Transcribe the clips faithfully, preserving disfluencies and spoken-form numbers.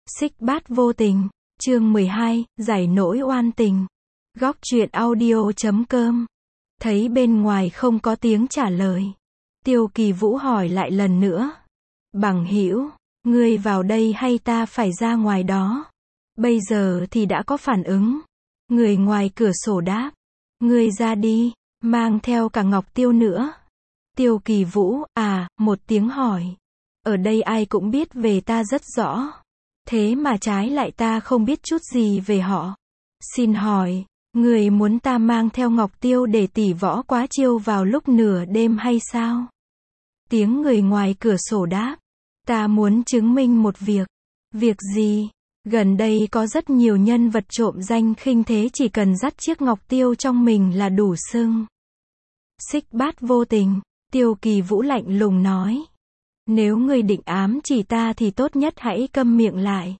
Xích Bát Vô Tình, chương mười hai, giải nỗi oan tình. Góc truyện audio chấm com. Thấy bên ngoài không có tiếng trả lời. Tiêu Kỳ Vũ hỏi lại lần nữa. Bằng hữu, ngươi vào đây hay ta phải ra ngoài đó? Bây giờ thì đã có phản ứng. Người ngoài cửa sổ đáp. Ngươi ra đi, mang theo cả Ngọc Tiêu nữa. Tiêu Kỳ Vũ, à, một tiếng hỏi. Ở đây ai cũng biết về ta rất rõ. Thế mà trái lại ta không biết chút gì về họ. Xin hỏi, người muốn ta mang theo Ngọc Tiêu để tỉ võ quá chiêu vào lúc nửa đêm hay sao? Tiếng người ngoài cửa sổ đáp. Ta muốn chứng minh một việc. Việc gì? Gần đây có rất nhiều nhân vật trộm danh khinh thế chỉ cần dắt chiếc Ngọc Tiêu trong mình là đủ xưng. Xích Bát Vô Tình, Tiêu Kỳ Vũ lạnh lùng nói. Nếu ngươi định ám chỉ ta thì tốt nhất hãy câm miệng lại.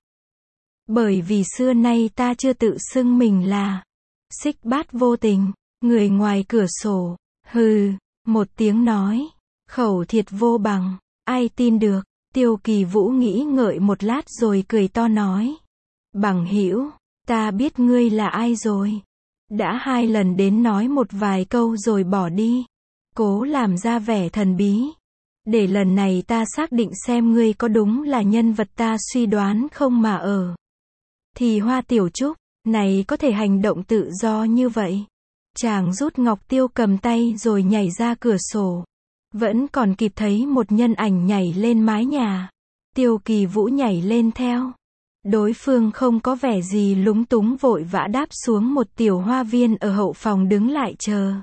Bởi vì xưa nay ta chưa tự xưng mình là Xích Bát Vô Tình. Người ngoài cửa sổ, hừ, một tiếng nói. Khẩu thiệt vô bằng, ai tin được. Tiêu Kỳ Vũ nghĩ ngợi một lát rồi cười to nói. Bằng hữu, ta biết ngươi là ai rồi. Đã hai lần đến nói một vài câu rồi bỏ đi. Cố làm ra vẻ thần bí. Để lần này ta xác định xem ngươi có đúng là nhân vật ta suy đoán không mà ở. Thì Hoa Tiểu Trúc, này có thể hành động tự do như vậy. Chàng rút Ngọc Tiêu cầm tay rồi nhảy ra cửa sổ. Vẫn còn kịp thấy một nhân ảnh nhảy lên mái nhà. Tiêu Kỳ Vũ nhảy lên theo. Đối phương không có vẻ gì lúng túng vội vã đáp xuống một tiểu hoa viên ở hậu phòng đứng lại chờ.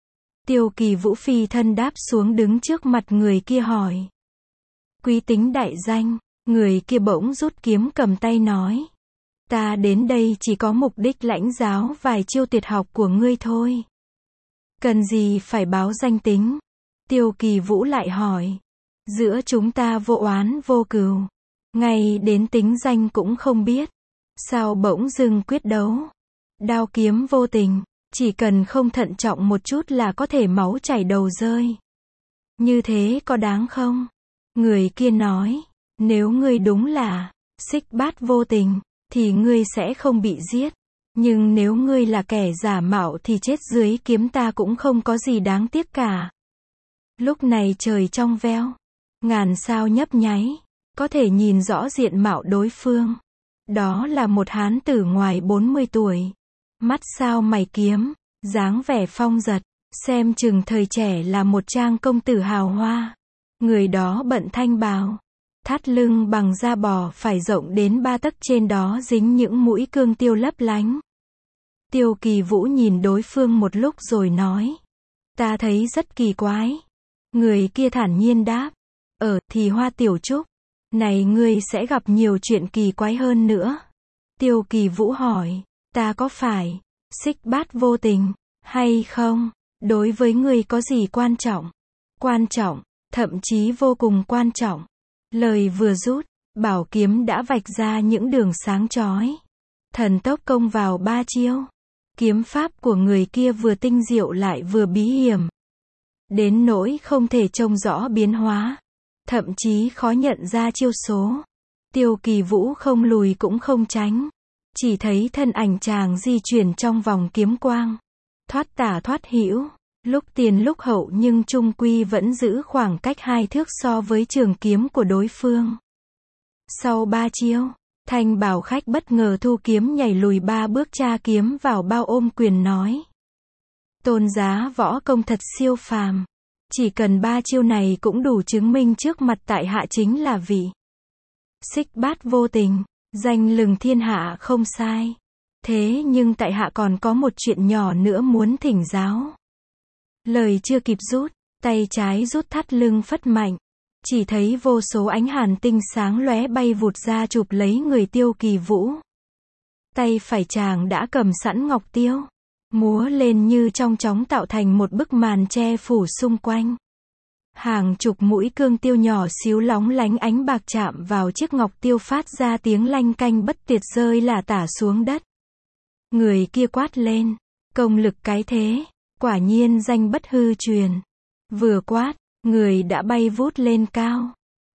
Tiêu Kỳ Vũ phi thân đáp xuống đứng trước mặt người kia hỏi. Quý tính đại danh, người kia bỗng rút kiếm cầm tay nói. Ta đến đây chỉ có mục đích lãnh giáo vài chiêu tuyệt học của ngươi thôi. Cần gì phải báo danh tính? Tiêu Kỳ Vũ lại hỏi. Giữa chúng ta vô oán vô cừu. Ngay đến tính danh cũng không biết. Sao bỗng dưng quyết đấu? Đao kiếm vô tình. Chỉ cần không thận trọng một chút là có thể máu chảy đầu rơi. Như thế có đáng không? Người kia nói. Nếu ngươi đúng là Xích Bát Vô Tình, thì ngươi sẽ không bị giết. Nhưng nếu ngươi là kẻ giả mạo thì chết dưới kiếm ta cũng không có gì đáng tiếc cả. Lúc này trời trong veo. Ngàn sao nhấp nháy. Có thể nhìn rõ diện mạo đối phương. Đó là một hán tử ngoài bốn mươi tuổi. Mắt sao mày kiếm. Dáng vẻ phong giật. Xem chừng thời trẻ là một trang công tử hào hoa. Người đó bận thanh bào. Thắt lưng bằng da bò phải rộng đến ba tấc, trên đó dính những mũi cương tiêu lấp lánh. Tiêu Kỳ Vũ nhìn đối phương một lúc rồi nói. Ta thấy rất kỳ quái. Người kia thản nhiên đáp. Ở, thì Hoa Tiểu Trúc. Này ngươi sẽ gặp nhiều chuyện kỳ quái hơn nữa. Tiêu Kỳ Vũ hỏi. Ta có phải Xích Bát Vô Tình hay không? Đối với ngươi có gì quan trọng? Quan trọng, thậm chí vô cùng quan trọng. Lời vừa rút, bảo kiếm đã vạch ra những đường sáng chói. Thần tốc công vào ba chiêu. Kiếm pháp của người kia vừa tinh diệu lại vừa bí hiểm. Đến nỗi không thể trông rõ biến hóa. Thậm chí khó nhận ra chiêu số. Tiêu Kỳ Vũ không lùi cũng không tránh. Chỉ thấy thân ảnh chàng di chuyển trong vòng kiếm quang. Thoát tả thoát hữu. Lúc tiền lúc hậu nhưng chung quy vẫn giữ khoảng cách hai thước so với trường kiếm của đối phương. Sau ba chiêu, Thanh Bảo Khách bất ngờ thu kiếm nhảy lùi ba bước tra kiếm vào bao ôm quyền nói. Tôn giá võ công thật siêu phàm. Chỉ cần ba chiêu này cũng đủ chứng minh trước mặt tại hạ chính là vị Xích Bát Vô Tình, danh lừng thiên hạ không sai. Thế nhưng tại hạ còn có một chuyện nhỏ nữa muốn thỉnh giáo. Lời chưa kịp rút, tay trái rút thắt lưng phất mạnh. Chỉ thấy vô số ánh hàn tinh sáng lóe bay vụt ra chụp lấy người Tiêu Kỳ Vũ. Tay phải chàng đã cầm sẵn Ngọc Tiêu. Múa lên như trong chóng tạo thành một bức màn che phủ xung quanh. Hàng chục mũi cương tiêu nhỏ xíu lóng lánh ánh bạc chạm vào chiếc Ngọc Tiêu phát ra tiếng lanh canh bất tuyệt rơi lả tả xuống đất. Người kia quát lên. Công lực cái thế. Quả nhiên danh bất hư truyền. Vừa quát, người đã bay vút lên cao.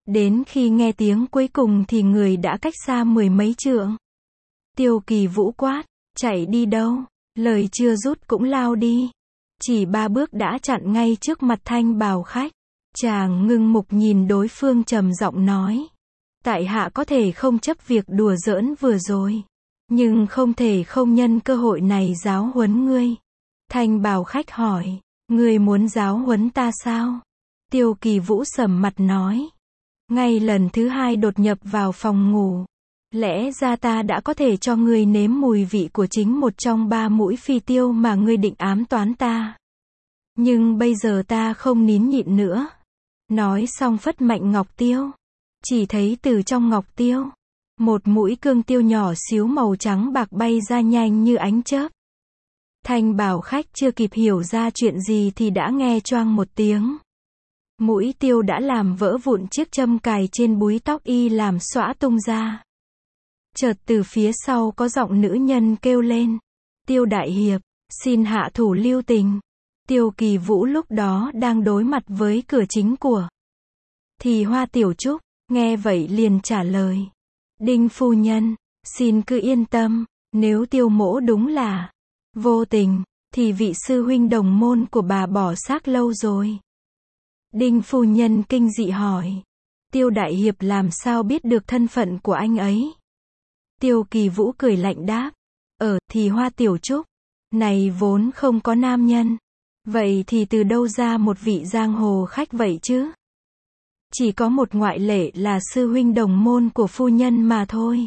Đến khi nghe tiếng cuối cùng thì người đã cách xa mười mấy trượng. Tiêu Kỳ Vũ quát, chạy đi đâu? Lời chưa dứt cũng lao đi. Chỉ ba bước đã chặn ngay trước mặt Thanh Bào Khách. Chàng ngưng mục nhìn đối phương trầm giọng nói. Tại hạ có thể không chấp việc đùa giỡn vừa rồi. Nhưng không thể không nhân cơ hội này giáo huấn ngươi. Thanh Bào Khách hỏi, ngươi muốn giáo huấn ta sao? Tiêu Kỳ Vũ sầm mặt nói. Ngay lần thứ hai đột nhập vào phòng ngủ. Lẽ ra ta đã có thể cho ngươi nếm mùi vị của chính một trong ba mũi phi tiêu mà ngươi định ám toán ta. Nhưng bây giờ ta không nín nhịn nữa. Nói xong phất mạnh ngọc tiêu. Chỉ thấy từ trong ngọc tiêu, một mũi cương tiêu nhỏ xíu màu trắng bạc bay ra nhanh như ánh chớp. Thanh Bào Khách chưa kịp hiểu ra chuyện gì thì đã nghe choang một tiếng. Mũi tiêu đã làm vỡ vụn chiếc châm cài trên búi tóc y làm xõa tung ra. Chợt từ phía sau có giọng nữ nhân kêu lên. Tiêu đại hiệp, xin hạ thủ lưu tình. Tiêu Kỳ Vũ lúc đó đang đối mặt với cửa chính của Thì Hoa Tiểu Trúc, nghe vậy liền trả lời. Đinh phu nhân, xin cứ yên tâm, nếu Tiêu mỗ đúng là vô tình, thì vị sư huynh đồng môn của bà bỏ xác lâu rồi. Đinh phu nhân kinh dị hỏi. Tiêu đại hiệp làm sao biết được thân phận của anh ấy? Tiêu Kỳ Vũ cười lạnh đáp. Ở Thì Hoa Tiểu Trúc này vốn không có nam nhân. Vậy thì từ đâu ra một vị giang hồ khách vậy chứ? Chỉ có một ngoại lệ là sư huynh đồng môn của phu nhân mà thôi.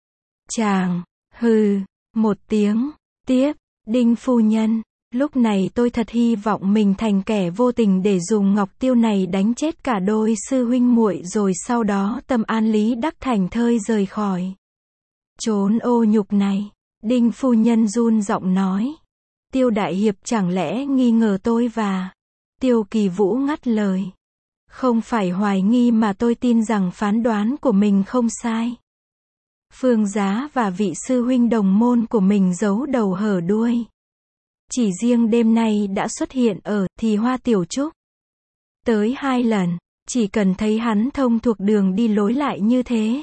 Chàng, hừ, một tiếng. Tiếp, Đinh phu nhân, lúc này tôi thật hy vọng mình thành kẻ vô tình để dùng ngọc tiêu này đánh chết cả đôi sư huynh muội rồi sau đó tâm an lý đắc thành thơi rời khỏi chốn ô nhục này. Đinh phu nhân run giọng nói. Tiêu đại hiệp chẳng lẽ nghi ngờ tôi và... Tiêu Kỳ Vũ ngắt lời. Không phải hoài nghi mà tôi tin rằng phán đoán của mình không sai. Phương Giá và vị sư huynh đồng môn của mình giấu đầu hở đuôi. Chỉ riêng đêm nay đã xuất hiện ở Thì Hoa Tiểu Trúc tới hai lần, chỉ cần thấy hắn thông thuộc đường đi lối lại như thế.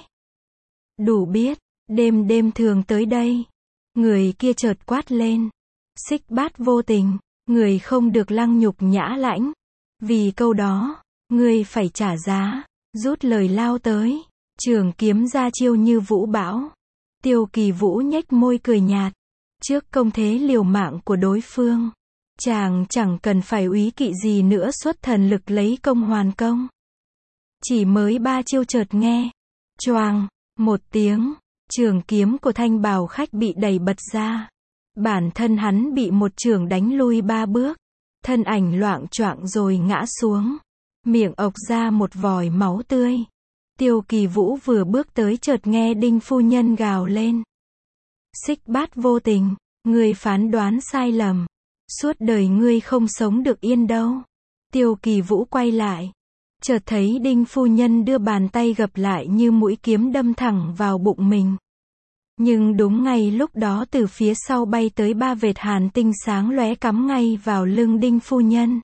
Đủ biết, đêm đêm thường tới đây. Người kia chợt quát lên. Xích Bát vô tình, người không được lăng nhục nhã lãnh. Vì câu đó, ngươi phải trả giá. Rút lời lao tới, trường kiếm ra chiêu như vũ bão. Tiêu Kỳ Vũ nhếch môi cười nhạt. Trước công thế liều mạng của đối phương, chàng chẳng cần phải úy kỵ gì nữa xuất thần lực lấy công hoàn công. Chỉ mới ba chiêu chợt nghe. Choang, một tiếng, trường kiếm của Thanh Bào Khách bị đẩy bật ra. Bản thân hắn bị một chưởng đánh lui ba bước. Thân ảnh loạng choạng rồi ngã xuống. Miệng ộc ra một vòi máu tươi. Tiêu Kỳ Vũ vừa bước tới chợt nghe Đinh phu nhân gào lên. Xích Bát vô tình, ngươi phán đoán sai lầm. Suốt đời ngươi không sống được yên đâu. Tiêu Kỳ Vũ quay lại. Chợt thấy Đinh phu nhân đưa bàn tay gập lại như mũi kiếm đâm thẳng vào bụng mình. Nhưng đúng ngay lúc đó từ phía sau bay tới ba vệt hàn tinh sáng lóe cắm ngay vào lưng Đinh phu nhân.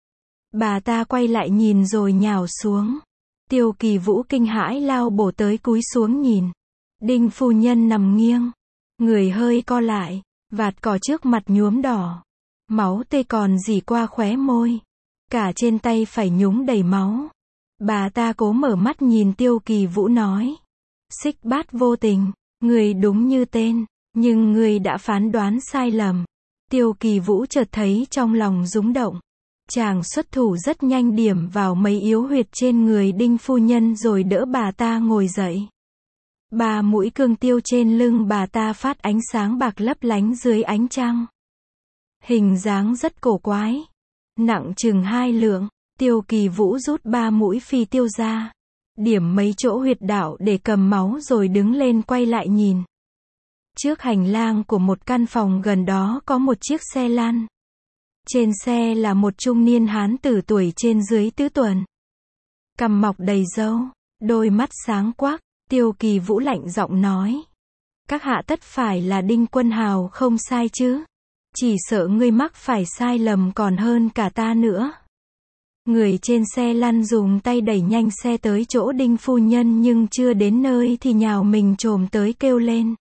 Bà ta quay lại nhìn rồi nhào xuống. Tiêu Kỳ Vũ kinh hãi lao bổ tới cúi xuống nhìn. Đinh phu nhân nằm nghiêng. Người hơi co lại. Vạt cỏ trước mặt nhuốm đỏ. Máu tê còn rỉ qua khóe môi. Cả trên tay phải nhúng đầy máu. Bà ta cố mở mắt nhìn Tiêu Kỳ Vũ nói. Xích Bát vô tình, người đúng như tên, nhưng người đã phán đoán sai lầm. Tiêu Kỳ Vũ chợt thấy trong lòng rúng động. Chàng xuất thủ rất nhanh điểm vào mấy yếu huyệt trên người Đinh phu nhân rồi đỡ bà ta ngồi dậy. Ba mũi cương tiêu trên lưng bà ta phát ánh sáng bạc lấp lánh dưới ánh trăng. Hình dáng rất cổ quái. Nặng chừng hai lượng. Tiêu Kỳ Vũ rút ba mũi phi tiêu ra. Điểm mấy chỗ huyệt đạo để cầm máu rồi đứng lên quay lại nhìn. Trước hành lang của một căn phòng gần đó có một chiếc xe lăn. Trên xe là một trung niên hán tử tuổi trên dưới tứ tuần. Cằm mọc đầy râu, đôi mắt sáng quắc. Tiêu Kỳ Vũ lạnh giọng nói. Các hạ tất phải là Đinh Quân Hào không sai chứ. Chỉ sợ ngươi mắc phải sai lầm còn hơn cả ta nữa. Người trên xe lăn dùng tay đẩy nhanh xe tới chỗ Đinh phu nhân nhưng chưa đến nơi thì nhào mình chồm tới kêu lên.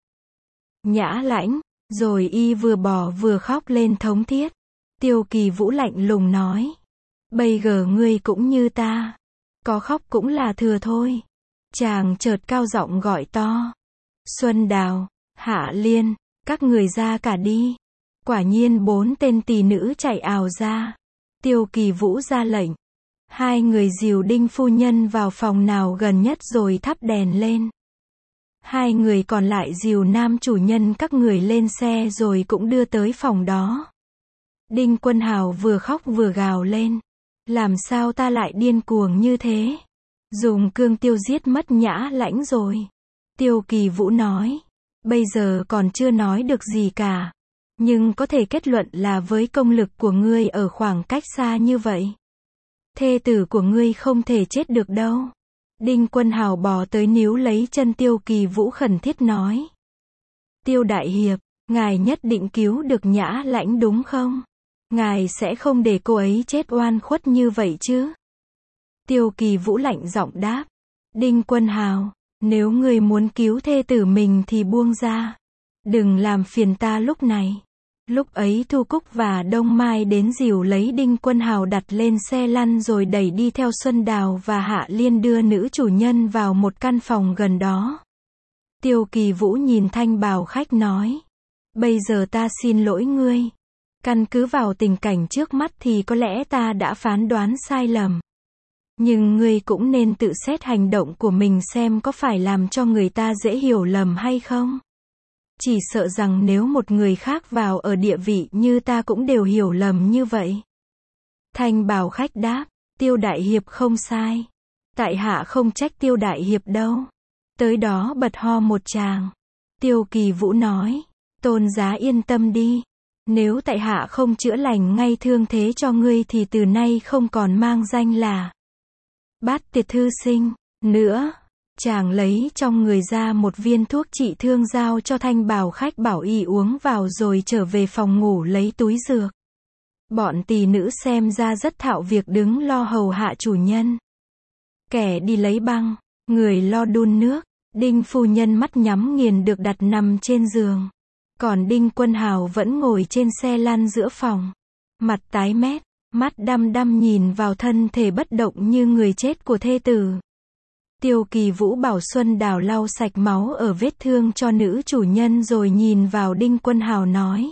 Nhã Lãnh, rồi y vừa bò vừa khóc lên thống thiết. Tiêu Kỳ Vũ lạnh lùng nói. Bây giờ ngươi cũng như ta. Có khóc cũng là thừa thôi. Chàng chợt cao giọng gọi to. Xuân Đào, Hạ Liên, các người ra cả đi. Quả nhiên bốn tên tỳ nữ chạy ào ra. Tiêu Kỳ Vũ ra lệnh. Hai người dìu Đinh phu nhân vào phòng nào gần nhất rồi thắp đèn lên. Hai người còn lại dìu nam chủ nhân các người lên xe rồi cũng đưa tới phòng đó. Đinh Quân Hào vừa khóc vừa gào lên. Làm sao ta lại điên cuồng như thế? Dùng cương tiêu giết mất Nhã Lãnh rồi. Tiêu Kỳ Vũ nói. Bây giờ còn chưa nói được gì cả. Nhưng có thể kết luận là với công lực của ngươi ở khoảng cách xa như vậy. Thê tử của ngươi không thể chết được đâu. Đinh Quân Hào bò tới níu lấy chân Tiêu Kỳ Vũ khẩn thiết nói. Tiêu đại hiệp, ngài nhất định cứu được Nhã Lãnh đúng không? Ngài sẽ không để cô ấy chết oan khuất như vậy chứ? Tiêu Kỳ Vũ lạnh giọng đáp. Đinh Quân Hào, nếu ngươi muốn cứu thê tử mình thì buông ra. Đừng làm phiền ta lúc này. Lúc ấy Thu Cúc và Đông Mai đến dìu lấy Đinh Quân Hào đặt lên xe lăn rồi đẩy đi theo Xuân Đào và Hạ Liên đưa nữ chủ nhân vào một căn phòng gần đó. Tiêu Kỳ Vũ nhìn thanh bào khách nói. Bây giờ ta xin lỗi ngươi. Căn cứ vào tình cảnh trước mắt thì có lẽ ta đã phán đoán sai lầm. Nhưng ngươi cũng nên tự xét hành động của mình xem có phải làm cho người ta dễ hiểu lầm hay không. Chỉ sợ rằng nếu một người khác vào ở địa vị như ta cũng đều hiểu lầm như vậy. Thanh bào khách đáp, Tiêu đại hiệp không sai. Tại hạ không trách Tiêu đại hiệp đâu. Tới đó bật ho một tràng. Tiêu Kỳ Vũ nói, Tôn giá yên tâm đi. Nếu tại hạ không chữa lành ngay thương thế cho ngươi thì từ nay không còn mang danh là Bát Tiệt thư sinh nữa. Chàng lấy trong người ra một viên thuốc trị thương giao cho thanh bào khách bảo y uống vào rồi trở về phòng ngủ lấy túi dược. Bọn tỳ nữ xem ra rất thạo việc đứng lo hầu hạ chủ nhân. Kẻ đi lấy băng, người lo đun nước. Đinh phu nhân mắt nhắm nghiền được đặt nằm trên giường. Còn Đinh Quân Hào vẫn ngồi trên xe lăn giữa phòng. Mặt tái mét, mắt đăm đăm nhìn vào thân thể bất động như người chết của thê tử. Tiêu Kỳ Vũ bảo Xuân Đào lau sạch máu ở vết thương cho nữ chủ nhân rồi nhìn vào Đinh Quân Hào nói.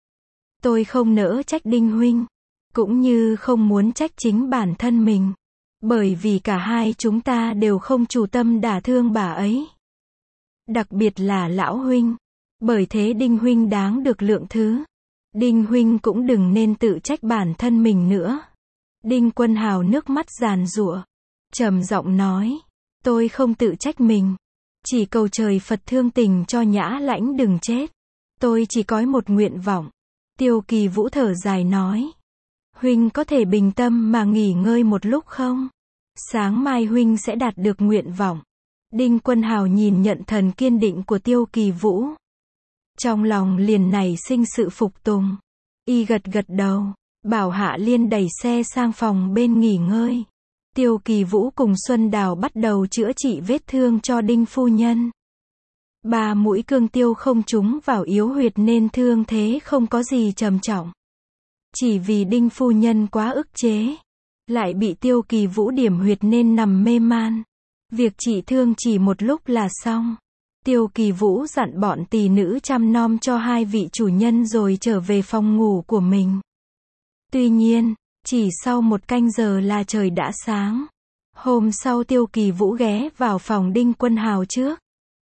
Tôi không nỡ trách Đinh huynh. Cũng như không muốn trách chính bản thân mình. Bởi vì cả hai chúng ta đều không chủ tâm đả thương bà ấy. Đặc biệt là lão huynh. Bởi thế Đinh huynh đáng được lượng thứ. Đinh huynh cũng đừng nên tự trách bản thân mình nữa. Đinh Quân Hào nước mắt giàn giụa. Trầm giọng nói. Tôi không tự trách mình. Chỉ cầu trời Phật thương tình cho Nhã Lãnh đừng chết. Tôi chỉ có một nguyện vọng. Tiêu Kỳ Vũ thở dài nói. Huynh có thể bình tâm mà nghỉ ngơi một lúc không? Sáng mai huynh sẽ đạt được nguyện vọng. Đinh Quân Hào nhìn nhận thần kiên định của Tiêu Kỳ Vũ. Trong lòng liền nảy sinh sự phục tùng. Y gật gật đầu. Bảo Hạ Liên đẩy xe sang phòng bên nghỉ ngơi. Tiêu Kỳ Vũ cùng Xuân Đào bắt đầu chữa trị vết thương cho Đinh phu nhân. Ba mũi cương tiêu không trúng vào yếu huyệt nên thương thế không có gì trầm trọng. Chỉ vì Đinh phu nhân quá ức chế. Lại bị Tiêu Kỳ Vũ điểm huyệt nên nằm mê man. Việc trị thương chỉ một lúc là xong. Tiêu Kỳ Vũ dặn bọn tỳ nữ chăm nom cho hai vị chủ nhân rồi trở về phòng ngủ của mình. Tuy nhiên, chỉ sau một canh giờ là trời đã sáng. Hôm sau Tiêu Kỳ Vũ ghé vào phòng Đinh Quân Hào trước.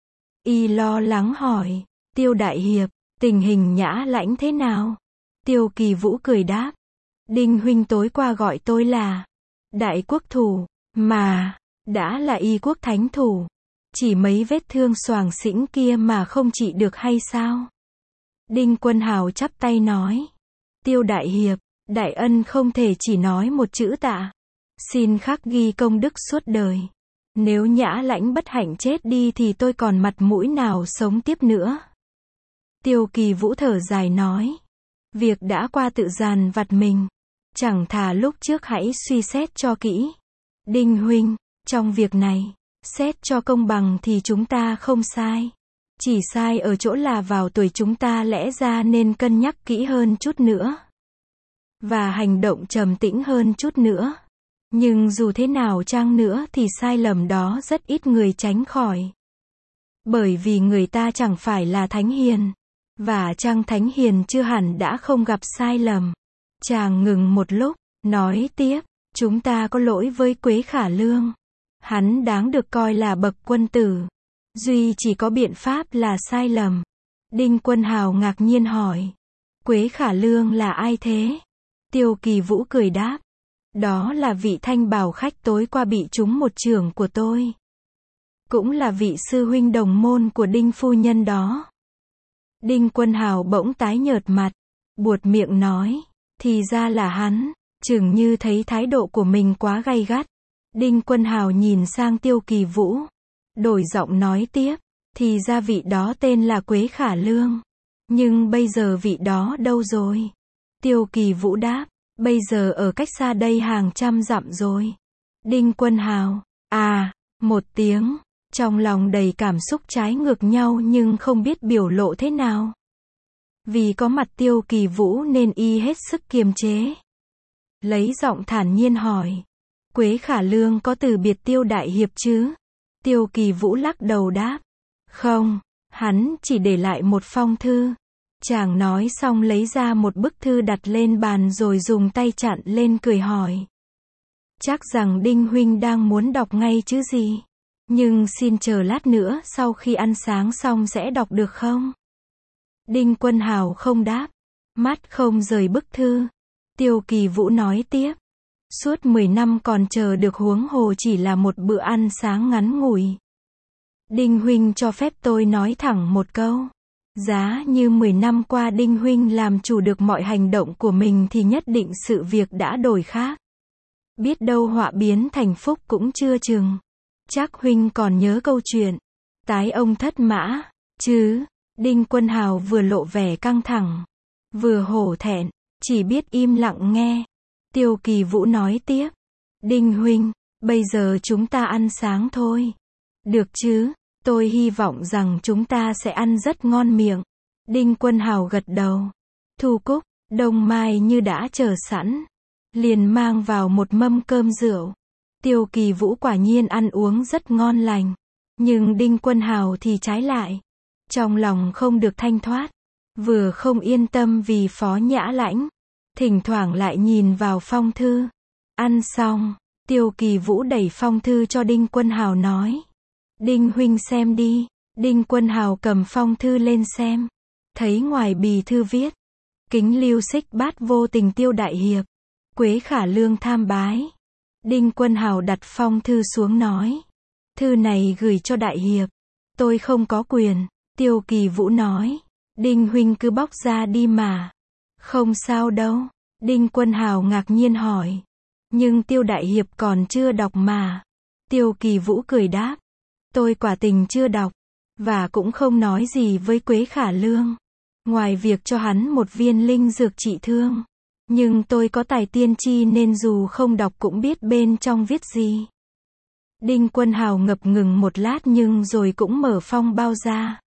Y lo lắng hỏi, Tiêu đại hiệp, tình hình Nhã Lãnh thế nào? Tiêu Kỳ Vũ cười đáp, Đinh huynh tối qua gọi tôi là đại quốc thủ, mà đã là y quốc thánh thủ. Chỉ mấy vết thương xoàng xĩnh kia mà không trị được hay sao? Đinh Quân Hào chắp tay nói, Tiêu đại hiệp, đại ân không thể chỉ nói một chữ tạ. Xin khắc ghi công đức suốt đời. Nếu Nhã Lãnh bất hạnh chết đi thì tôi còn mặt mũi nào sống tiếp nữa. Tiêu Kỳ Vũ thở dài nói, việc đã qua tự dàn vặt mình. Chẳng thà lúc trước hãy suy xét cho kỹ. Đinh huynh, trong việc này, xét cho công bằng thì chúng ta không sai. Chỉ sai ở chỗ là vào tuổi chúng ta lẽ ra nên cân nhắc kỹ hơn chút nữa. Và hành động trầm tĩnh hơn chút nữa. Nhưng dù thế nào chăng nữa thì sai lầm đó rất ít người tránh khỏi. Bởi vì người ta chẳng phải là thánh hiền. Và chăng thánh hiền chưa hẳn đã không gặp sai lầm. Chàng ngừng một lúc, nói tiếp, chúng ta có lỗi với Quế Khả Lương. Hắn đáng được coi là bậc quân tử. Duy chỉ có biện pháp là sai lầm. Đinh Quân Hào ngạc nhiên hỏi. Quế Khả Lương là ai thế? Tiêu Kỳ Vũ cười đáp. Đó là vị Thanh Bảo khách tối qua bị trúng một chưởng của tôi. Cũng là vị sư huynh đồng môn của Đinh phu nhân đó. Đinh Quân Hào bỗng tái nhợt mặt, buột miệng nói, thì ra là hắn, chừng như thấy thái độ của mình quá gay gắt. Đinh Quân Hào nhìn sang Tiêu Kỳ Vũ, đổi giọng nói tiếp, thì ra vị đó tên là Quế Khả Lương. Nhưng bây giờ vị đó đâu rồi? Tiêu Kỳ Vũ đáp, bây giờ ở cách xa đây hàng trăm dặm rồi. Đinh Quân Hào, à, một tiếng, trong lòng đầy cảm xúc trái ngược nhau nhưng không biết biểu lộ thế nào. Vì có mặt Tiêu Kỳ Vũ nên y hết sức kiềm chế. Lấy giọng thản nhiên hỏi, Quế Khả Lương có từ biệt Tiêu đại hiệp chứ? Tiêu Kỳ Vũ lắc đầu đáp, không, hắn chỉ để lại một phong thư. Chàng nói xong lấy ra một bức thư đặt lên bàn rồi dùng tay chặn lên cười hỏi. Chắc rằng Đinh huynh đang muốn đọc ngay chứ gì? Nhưng xin chờ lát nữa sau khi ăn sáng xong sẽ đọc được không? Đinh Quân Hào không đáp, mắt không rời bức thư. Tiêu Kỳ Vũ nói tiếp, suốt mười năm còn chờ được huống hồ chỉ là một bữa ăn sáng ngắn ngủi. Đinh huynh cho phép tôi nói thẳng một câu. Giá như mười năm qua Đinh huynh làm chủ được mọi hành động của mình thì nhất định sự việc đã đổi khác. Biết đâu họa biến thành phúc cũng chưa chừng. Chắc huynh còn nhớ câu chuyện tái ông thất mã, chứ? Đinh Quân Hào vừa lộ vẻ căng thẳng, vừa hổ thẹn, chỉ biết im lặng nghe. Tiêu Kỳ Vũ nói tiếp, Đinh huynh, bây giờ chúng ta ăn sáng thôi. Được chứ? Tôi hy vọng rằng chúng ta sẽ ăn rất ngon miệng. Đinh Quân Hào gật đầu. Thu Cúc, Đông Mai như đã chờ sẵn, liền mang vào một mâm cơm rượu. Tiêu Kỳ Vũ quả nhiên ăn uống rất ngon lành. Nhưng Đinh Quân Hào thì trái lại. Trong lòng không được thanh thoát. Vừa không yên tâm vì Phó Nhã Lãnh. Thỉnh thoảng lại nhìn vào phong thư. Ăn xong, Tiêu Kỳ Vũ đẩy phong thư cho Đinh Quân Hào nói. Đinh huynh xem đi. Đinh Quân Hào cầm phong thư lên xem. Thấy ngoài bì thư viết. Kính lưu xích bát vô tình Tiêu đại hiệp. Quế Khả Lương tham bái. Đinh Quân Hào đặt phong thư xuống nói. Thư này gửi cho đại hiệp. Tôi không có quyền. Tiêu Kỳ Vũ nói. Đinh huynh cứ bóc ra đi mà. Không sao đâu. Đinh Quân Hào ngạc nhiên hỏi. Nhưng Tiêu đại hiệp còn chưa đọc mà. Tiêu Kỳ Vũ cười đáp. Tôi quả tình chưa đọc. Và cũng không nói gì với Quế Khả Lương. Ngoài việc cho hắn một viên linh dược trị thương. Nhưng tôi có tài tiên tri nên dù không đọc cũng biết bên trong viết gì. Đinh Quân Hào ngập ngừng một lát nhưng rồi cũng mở phong bao ra.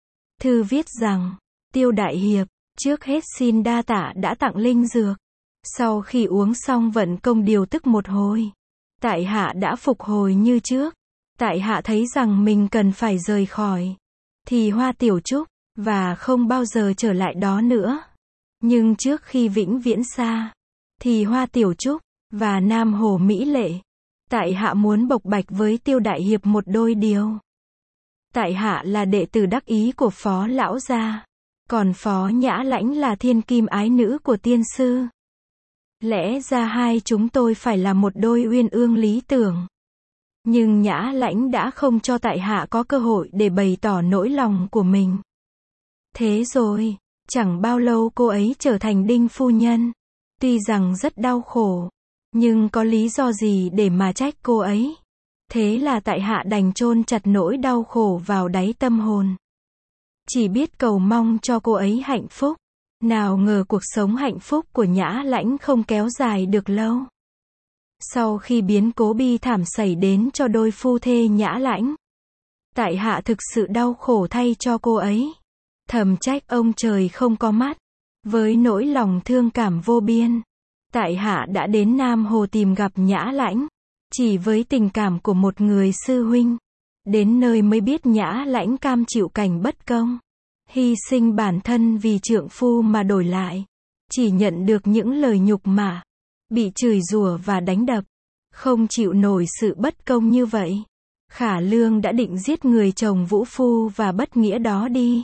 Thư viết rằng, Tiêu đại hiệp, trước hết xin đa tạ đã tặng linh dược. Sau khi uống xong vận công điều tức một hồi. Tại hạ đã phục hồi như trước. Tại hạ thấy rằng mình cần phải rời khỏi. Thì Hoa Tiểu Trúc, và không bao giờ trở lại đó nữa. Nhưng trước khi vĩnh viễn xa, thì Hoa Tiểu Trúc, và Nam Hồ Mỹ Lệ, tại hạ muốn bộc bạch với Tiêu đại hiệp một đôi điều. Tại hạ là đệ tử đắc ý của Phó lão gia, còn Phó Nhã Lãnh là thiên kim ái nữ của tiên sư. Lẽ ra hai chúng tôi phải là một đôi uyên ương lý tưởng. Nhưng Nhã Lãnh đã không cho tại hạ có cơ hội để bày tỏ nỗi lòng của mình. Thế rồi, chẳng bao lâu cô ấy trở thành Đinh phu nhân. Tuy rằng rất đau khổ, nhưng có lý do gì để mà trách cô ấy. Thế là tại hạ đành chôn chặt nỗi đau khổ vào đáy tâm hồn. Chỉ biết cầu mong cho cô ấy hạnh phúc. Nào ngờ cuộc sống hạnh phúc của Nhã Lãnh không kéo dài được lâu. Sau khi biến cố bi thảm xảy đến cho đôi phu thê Nhã Lãnh, tại hạ thực sự đau khổ thay cho cô ấy. Thầm trách ông trời không có mắt. Với nỗi lòng thương cảm vô biên, tại hạ đã đến Nam Hồ tìm gặp Nhã Lãnh. Chỉ với tình cảm của một người sư huynh, đến nơi mới biết Nhã Lãnh cam chịu cảnh bất công, hy sinh bản thân vì trượng phu mà đổi lại chỉ nhận được những lời nhục mạ, bị chửi rủa và đánh đập. Không chịu nổi sự bất công như vậy, Khả Lương đã định giết người chồng vũ phu và bất nghĩa đó đi.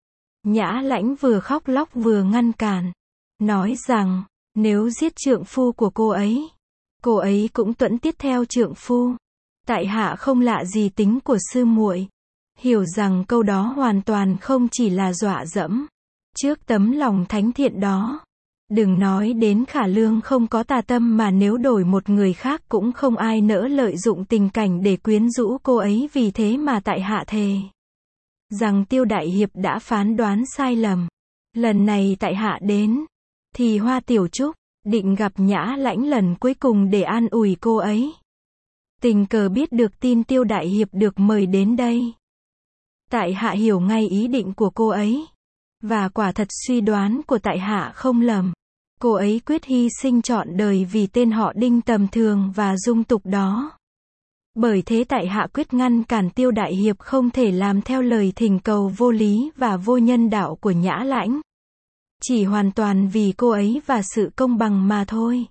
Nhã Lãnh vừa khóc lóc vừa ngăn cản, nói rằng, nếu giết trượng phu của cô ấy, cô ấy cũng tuẫn tiết theo trượng phu. Tại hạ không lạ gì tính của sư muội, hiểu rằng câu đó hoàn toàn không chỉ là dọa dẫm. Trước tấm lòng thánh thiện đó, đừng nói đến Khả Lương không có tà tâm, mà nếu đổi một người khác cũng không ai nỡ lợi dụng tình cảnh để quyến rũ cô ấy. Vì thế mà tại hạ thề rằng Tiêu đại hiệp đã phán đoán sai lầm. Lần này tại hạ đến thì Hoa Tiểu Trúc định gặp Nhã Lãnh lần cuối cùng để an ủi cô ấy. Tình cờ biết được tin Tiêu đại hiệp được mời đến đây, tại hạ hiểu ngay ý định của cô ấy, và quả thật suy đoán của tại hạ không lầm. Cô ấy quyết hy sinh trọn đời vì tên họ Đinh tầm thường và dung tục đó. Bởi thế tại hạ quyết ngăn cản Tiêu đại hiệp không thể làm theo lời thỉnh cầu vô lý và vô nhân đạo của Nhã Lãnh. Chỉ hoàn toàn vì cô ấy và sự công bằng mà thôi.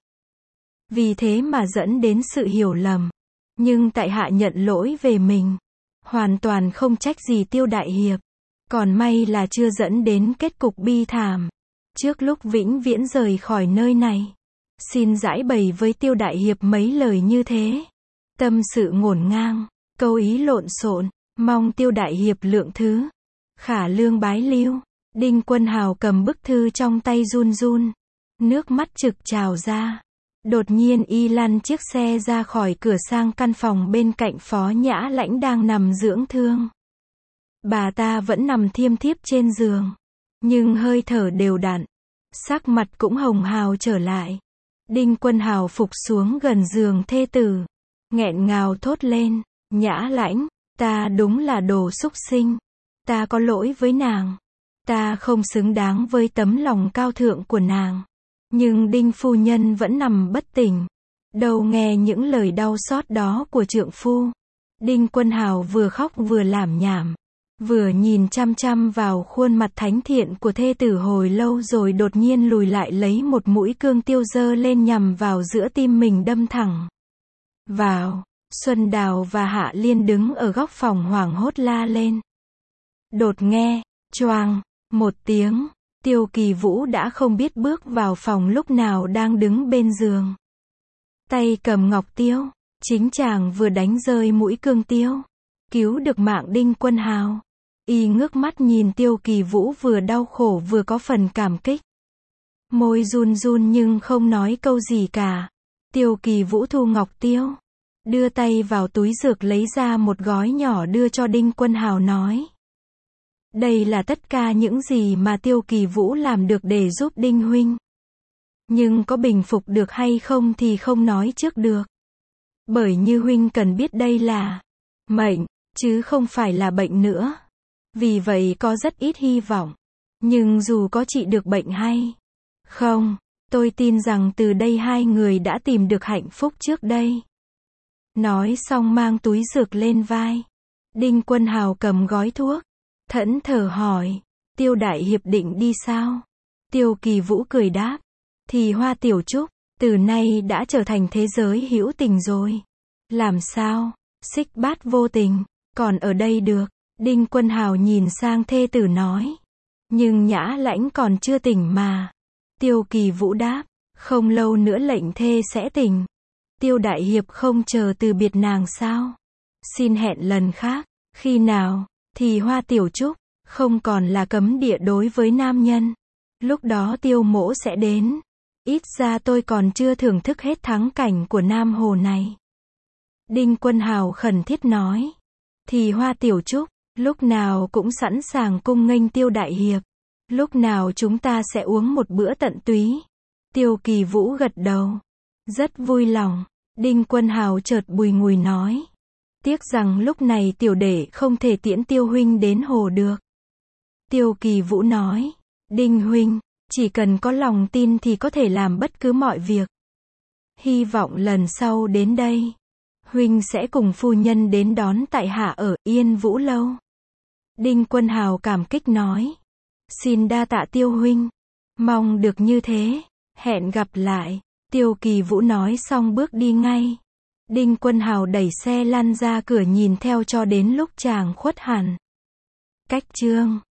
Vì thế mà dẫn đến sự hiểu lầm. Nhưng tại hạ nhận lỗi về mình, hoàn toàn không trách gì Tiêu đại hiệp. Còn may là chưa dẫn đến kết cục bi thảm. Trước lúc vĩnh viễn rời khỏi nơi này, xin giải bày với Tiêu đại hiệp mấy lời như thế. Tâm sự ngổn ngang, câu ý lộn xộn, mong Tiêu đại hiệp lượng thứ. Khả Lương bái lưu. Đinh Quân Hào cầm bức thư trong tay run run, nước mắt trực trào ra. Đột nhiên y lăn chiếc xe ra khỏi cửa sang căn phòng bên cạnh Phó Nhã Lãnh đang nằm dưỡng thương. Bà ta vẫn nằm thiêm thiếp trên giường, nhưng hơi thở đều đặn, sắc mặt cũng hồng hào trở lại. Đinh Quân Hào phục xuống gần giường thê tử, nghẹn ngào thốt lên, Nhã Lãnh, ta đúng là đồ súc sinh, ta có lỗi với nàng, ta không xứng đáng với tấm lòng cao thượng của nàng. Nhưng Đinh phu nhân vẫn nằm bất tỉnh, đâu nghe những lời đau xót đó của trượng phu. Đinh Quân Hào vừa khóc vừa lảm nhảm, vừa nhìn chăm chăm vào khuôn mặt thánh thiện của thê tử hồi lâu, rồi đột nhiên lùi lại lấy một mũi cương tiêu giơ lên nhằm vào giữa tim mình đâm thẳng vào. Xuân Đào và Hạ Liên đứng ở góc phòng hoảng hốt la lên. Đột nghe, choang, một tiếng, Tiêu Kỳ Vũ đã không biết bước vào phòng lúc nào, đang đứng bên giường, tay cầm ngọc tiêu. Chính chàng vừa đánh rơi mũi cương tiêu, cứu được mạng Đinh Quân Hào. Y ngước mắt nhìn Tiêu Kỳ Vũ vừa đau khổ vừa có phần cảm kích. Môi run run nhưng không nói câu gì cả. Tiêu Kỳ Vũ thu ngọc tiêu, đưa tay vào túi dược lấy ra một gói nhỏ đưa cho Đinh Quân Hào, nói: đây là tất cả những gì mà Tiêu Kỳ Vũ làm được để giúp Đinh huynh. Nhưng có bình phục được hay không thì không nói trước được. Bởi như huynh cần biết đây là mệnh, chứ không phải là bệnh nữa. Vì vậy có rất ít hy vọng. Nhưng dù có trị được bệnh hay không, tôi tin rằng từ đây hai người đã tìm được hạnh phúc trước đây. Nói xong mang túi dược lên vai. Đinh Quân Hào cầm gói thuốc, thẫn thờ hỏi: Tiêu đại hiệp định đi sao? Tiêu Kỳ Vũ cười đáp: thì Hoa Tiểu Trúc từ nay đã trở thành thế giới hữu tình rồi. Làm sao Xích Bát vô tình còn ở đây được? Đinh Quân Hào nhìn sang thê tử nói: nhưng Nhã Lãnh còn chưa tỉnh mà. Tiêu Kỳ Vũ đáp: không lâu nữa lệnh thê sẽ tỉnh. Tiêu đại hiệp không chờ từ biệt nàng sao? Xin hẹn lần khác. Khi nào? Thì Hoa Tiểu Trúc không còn là cấm địa đối với nam nhân. Lúc đó Tiêu mỗ sẽ đến. Ít ra tôi còn chưa thưởng thức hết thắng cảnh của Nam Hồ này. Đinh Quân Hào khẩn thiết nói: thì Hoa Tiểu Trúc lúc nào cũng sẵn sàng cung nghênh Tiêu đại hiệp. Lúc nào chúng ta sẽ uống một bữa tận túy? Tiêu Kỳ Vũ gật đầu. Rất vui lòng. Đinh Quân Hào chợt bùi ngùi nói. Tiếc rằng lúc này tiểu đệ không thể tiễn Tiêu huynh đến hồ được. Tiêu Kỳ Vũ nói. Đinh huynh, chỉ cần có lòng tin thì có thể làm bất cứ mọi việc. Hy vọng lần sau đến đây, huynh sẽ cùng phu nhân đến đón tại hạ ở Yên Vũ Lâu. Đinh Quân Hào cảm kích nói. Xin đa tạ Tiêu huynh. Mong được như thế. Hẹn gặp lại. Tiêu Kỳ Vũ nói xong bước đi ngay. Đinh Quân Hào đẩy xe lăn ra cửa nhìn theo cho đến lúc chàng khuất hẳn. Cách chương